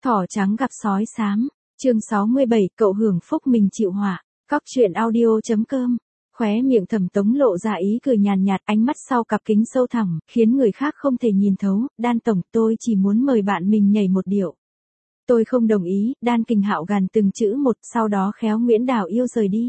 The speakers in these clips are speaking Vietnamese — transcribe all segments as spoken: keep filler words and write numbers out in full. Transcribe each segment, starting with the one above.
Thỏ trắng gặp sói xám, chương sáu mươi bảy, cậu hưởng phúc mình chịu họa. Cóc truyện audio chấm com. Khóe miệng Thẩm Tống lộ ra ý cười nhàn nhạt, ánh mắt sau cặp kính sâu thẳm, khiến người khác không thể nhìn thấu. Đan tổng, tôi chỉ muốn mời bạn mình nhảy một điệu. Tôi không đồng ý. Đan Kình Hạo gằn từng chữ một, sau đó khéo Nguyễn Đào Yêu rời đi.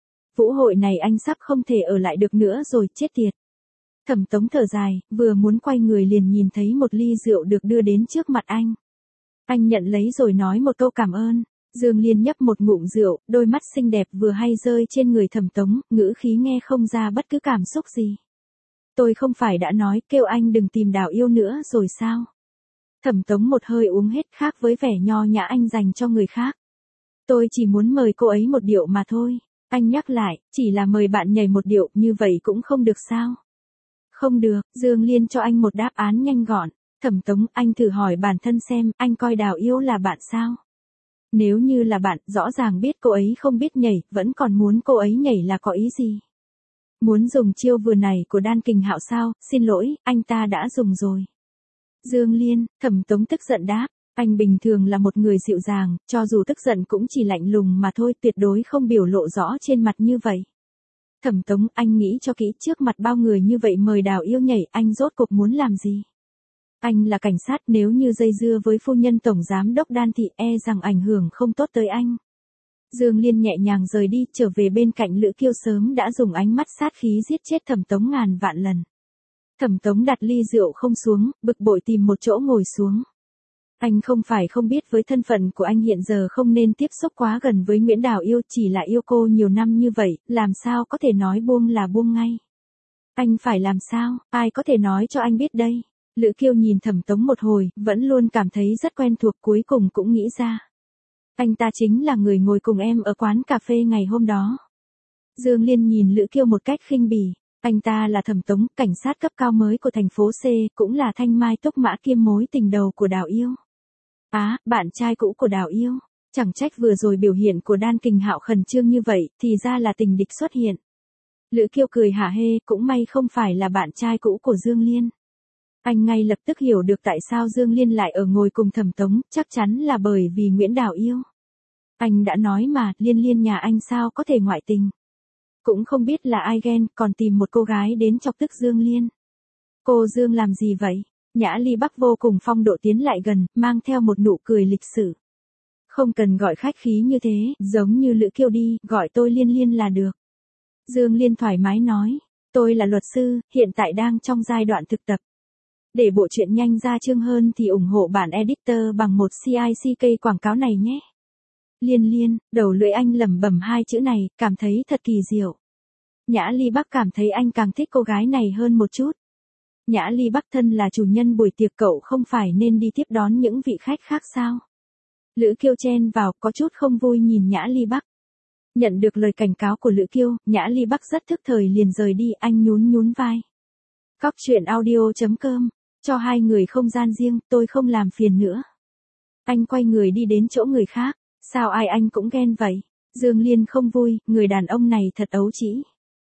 Vũ hội này anh sắp không thể ở lại được nữa rồi, chết tiệt. Thẩm Tống thở dài, vừa muốn quay người liền nhìn thấy một ly rượu được đưa đến trước mặt anh. Anh nhận lấy rồi nói một câu cảm ơn. Dương Liên nhấp một ngụm rượu, đôi mắt xinh đẹp vừa hay rơi trên người Thẩm Tống, ngữ khí nghe không ra bất cứ cảm xúc gì. Tôi không phải đã nói kêu anh đừng tìm Đào Yêu nữa rồi sao? Thẩm Tống một hơi uống hết, khác với vẻ nho nhã anh dành cho người khác. Tôi chỉ muốn mời cô ấy một điệu mà thôi. Anh nhắc lại, chỉ là mời bạn nhảy một điệu, như vậy cũng không được sao? Không được, Dương Liên cho anh một đáp án nhanh gọn. Thẩm Tống, anh thử hỏi bản thân xem, anh coi Đào Yêu là bạn sao? Nếu như là bạn, rõ ràng biết cô ấy không biết nhảy, vẫn còn muốn cô ấy nhảy là có ý gì? Muốn dùng chiêu vừa này của Đan Kình Hạo sao? Xin lỗi, anh ta đã dùng rồi. Dương Liên, Thẩm Tống tức giận đáp, anh bình thường là một người dịu dàng, cho dù tức giận cũng chỉ lạnh lùng mà thôi, tuyệt đối không biểu lộ rõ trên mặt như vậy. Thẩm Tống, anh nghĩ cho kỹ, trước mặt bao người như vậy mời Đào Yêu nhảy, anh rốt cuộc muốn làm gì? Anh là cảnh sát, nếu như dây dưa với phu nhân tổng giám đốc Đan thì e rằng ảnh hưởng không tốt tới anh. Dương Liên nhẹ nhàng rời đi, trở về bên cạnh Lữ Kiêu sớm đã dùng ánh mắt sát khí giết chết Thẩm Tống ngàn vạn lần. Thẩm Tống đặt ly rượu không xuống, bực bội tìm một chỗ ngồi xuống. Anh không phải không biết với thân phận của anh hiện giờ không nên tiếp xúc quá gần với Nguyễn Đào Yêu, chỉ là yêu cô nhiều năm như vậy, làm sao có thể nói buông là buông ngay. Anh phải làm sao, ai có thể nói cho anh biết đây? Lữ Kiêu nhìn Thẩm Tống một hồi, vẫn luôn cảm thấy rất quen thuộc, cuối cùng cũng nghĩ ra. Anh ta chính là người ngồi cùng em ở quán cà phê ngày hôm đó. Dương Liên nhìn Lữ Kiêu một cách khinh bỉ. Anh ta là Thẩm Tống, cảnh sát cấp cao mới của thành phố C, cũng là thanh mai túc mã kiêm mối tình đầu của Đào Yêu. Á, à, bạn trai cũ của Đào Yêu. Chẳng trách vừa rồi biểu hiện của Đan Kình Hạo khẩn trương như vậy, thì ra là tình địch xuất hiện. Lữ Kiêu cười hả hê, cũng may không phải là bạn trai cũ của Dương Liên. Anh ngay lập tức hiểu được tại sao Dương Liên lại ở ngồi cùng Thẩm Tống, chắc chắn là bởi vì Nguyễn Đào Yêu. Anh đã nói mà, Liên Liên nhà anh sao có thể ngoại tình. Cũng không biết là ai ghen, còn tìm một cô gái đến chọc tức Dương Liên. Cô Dương làm gì vậy? Nhã Ly Bắc vô cùng phong độ tiến lại gần, mang theo một nụ cười lịch sự. Không cần gọi khách khí như thế, giống như Lữ Kiêu đi, gọi tôi Liên Liên là được. Dương Liên thoải mái nói, tôi là luật sư, hiện tại đang trong giai đoạn thực tập. Để bộ truyện nhanh ra chương hơn thì ủng hộ bản editor bằng một xê i xê ca quảng cáo này nhé. Liên Liên, đầu lưỡi anh lẩm bẩm hai chữ này, cảm thấy thật kỳ diệu. Nhã Ly Bắc cảm thấy anh càng thích cô gái này hơn một chút. Nhã Ly Bắc thân là chủ nhân buổi tiệc, cậu không phải nên đi tiếp đón những vị khách khác sao? Lữ Kiêu chen vào, có chút không vui nhìn Nhã Ly Bắc. Nhận được lời cảnh cáo của Lữ Kiêu, Nhã Ly Bắc rất thức thời liền rời đi, anh nhún nhún vai. Cóc truyện audio chấm com, cho hai người không gian riêng, tôi không làm phiền nữa. Anh quay người đi đến chỗ người khác, sao ai anh cũng ghen vậy? Dương Liên không vui, người đàn ông này thật ấu trĩ.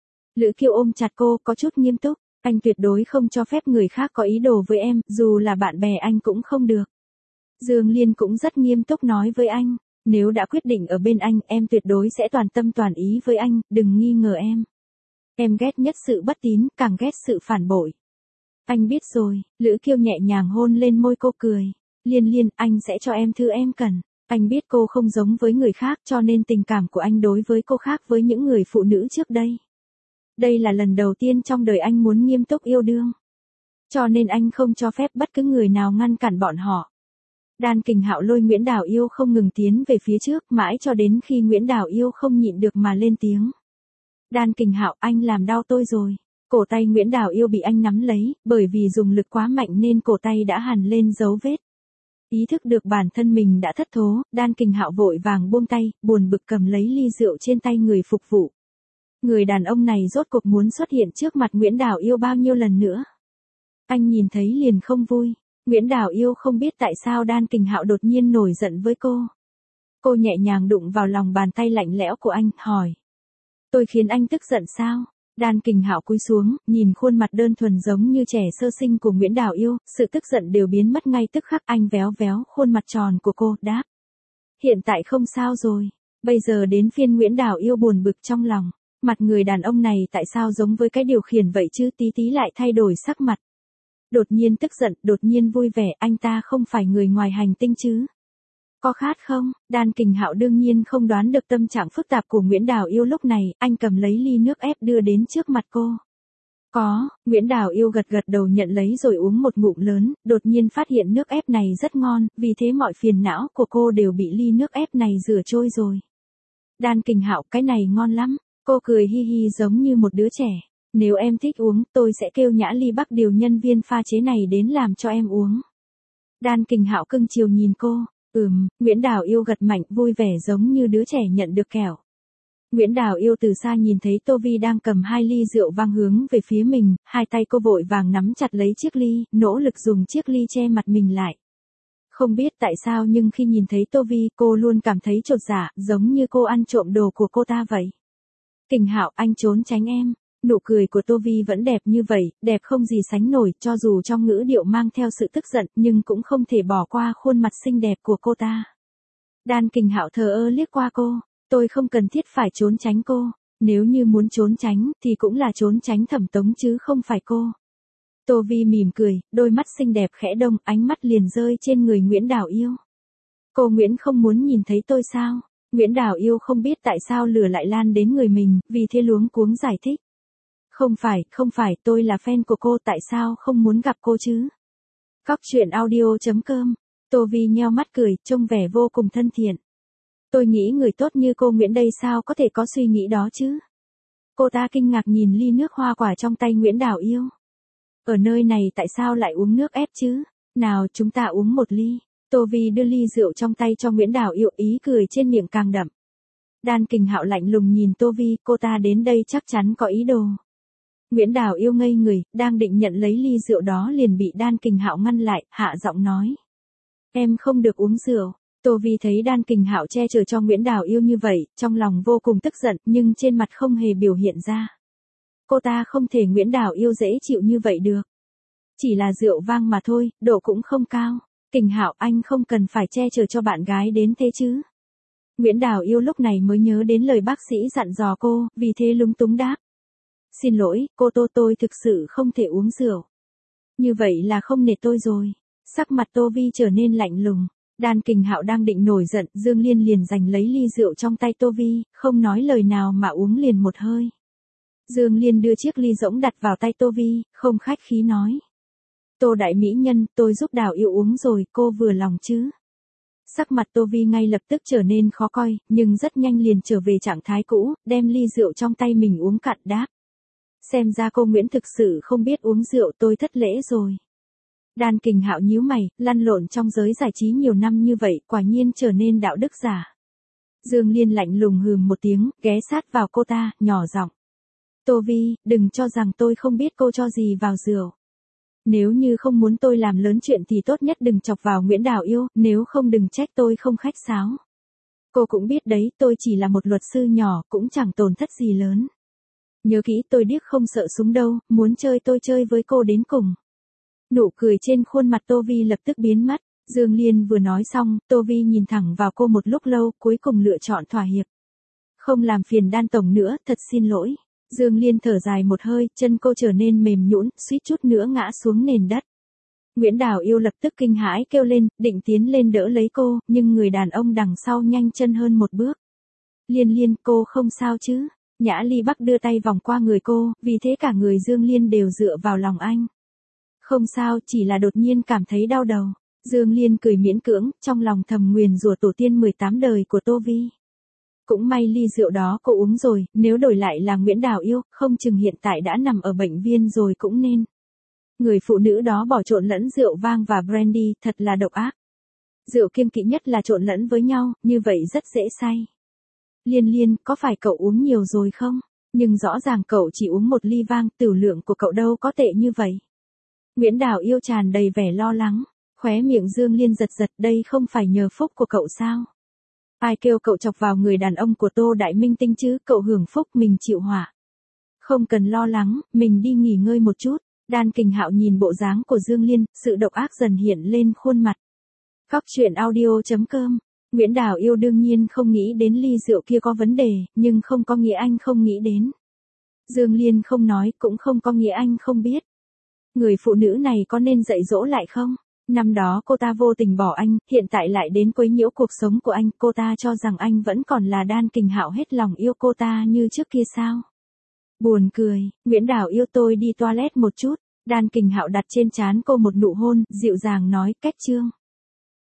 Lữ Kiêu ôm chặt cô, có chút nghiêm túc, anh tuyệt đối không cho phép người khác có ý đồ với em, dù là bạn bè anh cũng không được. Dương Liên cũng rất nghiêm túc nói với anh, nếu đã quyết định ở bên anh, em tuyệt đối sẽ toàn tâm toàn ý với anh, đừng nghi ngờ em. Em ghét nhất sự bất tín, càng ghét sự phản bội. Anh biết rồi, Lữ Kiêu nhẹ nhàng hôn lên môi cô, cười. Liên Liên, anh sẽ cho em thứ em cần. Anh biết cô không giống với người khác, cho nên tình cảm của anh đối với cô khác với những người phụ nữ trước đây. Đây là lần đầu tiên trong đời anh muốn nghiêm túc yêu đương. Cho nên anh không cho phép bất cứ người nào ngăn cản bọn họ. Đan Kình Hạo lôi Nguyễn Đào Yêu không ngừng tiến về phía trước, mãi cho đến khi Nguyễn Đào Yêu không nhịn được mà lên tiếng. Đan Kình Hạo, anh làm đau tôi rồi. Cổ tay Nguyễn Đào Yêu bị anh nắm lấy, bởi vì dùng lực quá mạnh nên cổ tay đã hằn lên dấu vết. Ý thức được bản thân mình đã thất thố, Đan Kình Hạo vội vàng buông tay, buồn bực cầm lấy ly rượu trên tay người phục vụ. Người đàn ông này rốt cuộc muốn xuất hiện trước mặt Nguyễn Đào Yêu bao nhiêu lần nữa. Anh nhìn thấy liền không vui. Nguyễn Đào Yêu không biết tại sao Đan Kình Hạo đột nhiên nổi giận với cô. Cô nhẹ nhàng đụng vào lòng bàn tay lạnh lẽo của anh, hỏi. Tôi khiến anh tức giận sao? Đan Kình Hạo cúi xuống, nhìn khuôn mặt đơn thuần giống như trẻ sơ sinh của Nguyễn Đào Yêu, sự tức giận đều biến mất ngay tức khắc. Anh véo véo khuôn mặt tròn của cô, đáp. Hiện tại không sao rồi. Bây giờ đến phiên Nguyễn Đào Yêu buồn bực trong lòng. Mặt người đàn ông này tại sao giống với cái điều khiển vậy chứ, tí tí lại thay đổi sắc mặt. Đột nhiên tức giận, đột nhiên vui vẻ, anh ta không phải người ngoài hành tinh chứ. Có khát không? Đan Kình Hạo đương nhiên không đoán được tâm trạng phức tạp của Nguyễn Đào Yêu lúc này, anh cầm lấy ly nước ép đưa đến trước mặt cô. Có, Nguyễn Đào Yêu gật gật đầu nhận lấy rồi uống một ngụm lớn, đột nhiên phát hiện nước ép này rất ngon, vì thế mọi phiền não của cô đều bị ly nước ép này rửa trôi rồi. Đan Kình Hạo, cái này ngon lắm, cô cười hi hi giống như một đứa trẻ. Nếu em thích uống, tôi sẽ kêu Nhã Ly Bắc điều nhân viên pha chế này đến làm cho em uống. Đan Kình Hạo cưng chiều nhìn cô. Ừm, Nguyễn Đào Yêu gật mạnh vui vẻ giống như đứa trẻ nhận được kẹo. Nguyễn Đào Yêu từ xa nhìn thấy Tô Vi đang cầm hai ly rượu vang hướng về phía mình, hai tay cô vội vàng nắm chặt lấy chiếc ly, nỗ lực dùng chiếc ly che mặt mình lại. Không biết tại sao nhưng khi nhìn thấy Tô Vi cô luôn cảm thấy chột dạ, giống như cô ăn trộm đồ của cô ta vậy. Kình Hạo, anh trốn tránh em. Nụ cười của Tô Vi vẫn đẹp như vậy, đẹp không gì sánh nổi, cho dù trong ngữ điệu mang theo sự tức giận, nhưng cũng không thể bỏ qua khuôn mặt xinh đẹp của cô ta. Đan Kình Hạo thờ ơ liếc qua cô, tôi không cần thiết phải trốn tránh cô, nếu như muốn trốn tránh, thì cũng là trốn tránh Thẩm Tống chứ không phải cô. Tô Vi mỉm cười, đôi mắt xinh đẹp khẽ đông, ánh mắt liền rơi trên người Nguyễn Đào Yêu. Cô Nguyễn không muốn nhìn thấy tôi sao? Nguyễn Đào Yêu không biết tại sao lửa lại lan đến người mình, vì thế luống cuống giải thích. Không phải, không phải, tôi là fan của cô, tại sao không muốn gặp cô chứ? Cóc truyện audio chấm com. Tô Vi nheo mắt cười, trông vẻ vô cùng thân thiện. Tôi nghĩ người tốt như cô Nguyễn đây sao có thể có suy nghĩ đó chứ? Cô ta kinh ngạc nhìn ly nước hoa quả trong tay Nguyễn Đào Yêu. Ở nơi này tại sao lại uống nước ép chứ? Nào chúng ta uống một ly. Tô Vi đưa ly rượu trong tay cho Nguyễn Đào Yêu, ý cười trên miệng càng đậm. Đan Kình Hạo lạnh lùng nhìn Tô Vi, cô ta đến đây chắc chắn có ý đồ. Nguyễn Đào Yêu ngây người, đang định nhận lấy ly rượu đó liền bị Đan Kình Hạo ngăn lại, hạ giọng nói. Em không được uống rượu. Tô Vi thấy Đan Kình Hạo che chở cho Nguyễn Đào Yêu như vậy, trong lòng vô cùng tức giận, nhưng trên mặt không hề biểu hiện ra. Cô ta không thể Nguyễn Đào Yêu dễ chịu như vậy được. Chỉ là rượu vang mà thôi, độ cũng không cao. Kình Hạo, anh không cần phải che chở cho bạn gái đến thế chứ. Nguyễn Đào Yêu lúc này mới nhớ đến lời bác sĩ dặn dò cô, vì thế lúng túng đáp. Xin lỗi, cô Tô, tôi thực sự không thể uống rượu. Như vậy là không nể tôi rồi. Sắc mặt Tô Vi trở nên lạnh lùng. Đan Kình Hạo đang định nổi giận, Dương Liên liền giành lấy ly rượu trong tay Tô Vi, không nói lời nào mà uống liền một hơi. Dương Liên đưa chiếc ly rỗng đặt vào tay Tô Vi, không khách khí nói. Tô đại mỹ nhân, tôi giúp Đào Yêu uống rồi, cô vừa lòng chứ? Sắc mặt Tô Vi ngay lập tức trở nên khó coi, nhưng rất nhanh liền trở về trạng thái cũ, đem ly rượu trong tay mình uống cạn đáp. Xem ra cô Nguyễn thực sự không biết uống rượu, tôi thất lễ rồi. Đan Kình Hạo nhíu mày, lăn lộn trong giới giải trí nhiều năm như vậy, quả nhiên trở nên đạo đức giả. Dương Liên lạnh lùng hừ một tiếng, ghé sát vào cô ta, nhỏ giọng. Tô Vi, đừng cho rằng tôi không biết cô cho gì vào rượu. Nếu như không muốn tôi làm lớn chuyện thì tốt nhất đừng chọc vào Nguyễn Đào Yêu, nếu không đừng trách tôi không khách sáo. Cô cũng biết đấy, tôi chỉ là một luật sư nhỏ, cũng chẳng tổn thất gì lớn. Nhớ kỹ, tôi điếc không sợ súng đâu, muốn chơi tôi chơi với cô đến cùng. Nụ cười trên khuôn mặt Tô Vi lập tức biến mất. Dương Liên vừa nói xong, Tô Vi nhìn thẳng vào cô một lúc lâu, cuối cùng lựa chọn thỏa hiệp. Không làm phiền Đan tổng nữa, thật xin lỗi. Dương Liên thở dài một hơi, chân cô trở nên mềm nhũn, suýt chút nữa ngã xuống nền đất. Nguyễn Đào Yêu lập tức kinh hãi kêu lên, định tiến lên đỡ lấy cô, nhưng người đàn ông đằng sau nhanh chân hơn một bước. Liên Liên, cô không sao chứ? Nhã Ly Bắc đưa tay vòng qua người cô, vì thế cả người Dương Liên đều dựa vào lòng anh. Không sao, chỉ là đột nhiên cảm thấy đau đầu. Dương Liên cười miễn cưỡng, trong lòng thầm nguyền rủa tổ tiên mười tám đời của Tô Vi. Cũng may ly rượu đó cô uống rồi, nếu đổi lại là Nguyễn Đào Yêu, không chừng hiện tại đã nằm ở bệnh viện rồi cũng nên. Người phụ nữ đó bỏ trộn lẫn rượu vang và brandy, thật là độc ác. Rượu kiêng kỵ nhất là trộn lẫn với nhau, như vậy rất dễ say. Liên Liên, có phải cậu uống nhiều rồi không? Nhưng rõ ràng cậu chỉ uống một ly vang, tửu lượng của cậu đâu có tệ như vậy. Nguyễn Đào Yêu tràn đầy vẻ lo lắng, khóe miệng Dương Liên giật giật, đây không phải nhờ phúc của cậu sao? Ai kêu cậu chọc vào người đàn ông của Tô Đại Minh Tinh chứ, cậu hưởng phúc mình chịu họa. Không cần lo lắng, mình đi nghỉ ngơi một chút. Đan Kình Hạo nhìn bộ dáng của Dương Liên, sự độc ác dần hiện lên khuôn mặt. Cóc truyện audio chấm com. Nguyễn Đào Yêu đương nhiên không nghĩ đến ly rượu kia có vấn đề, nhưng không có nghĩa anh không nghĩ đến. Dương Liên không nói, cũng không có nghĩa anh không biết. Người phụ nữ này có nên dạy dỗ lại không? Năm đó cô ta vô tình bỏ anh, hiện tại lại đến quấy nhiễu cuộc sống của anh, cô ta cho rằng anh vẫn còn là Đan Kình Hạo hết lòng yêu cô ta như trước kia sao? Buồn cười, Nguyễn Đào Yêu tôi đi toilet một chút. Đan Kình Hạo đặt trên trán cô một nụ hôn, dịu dàng nói, Cách Trương.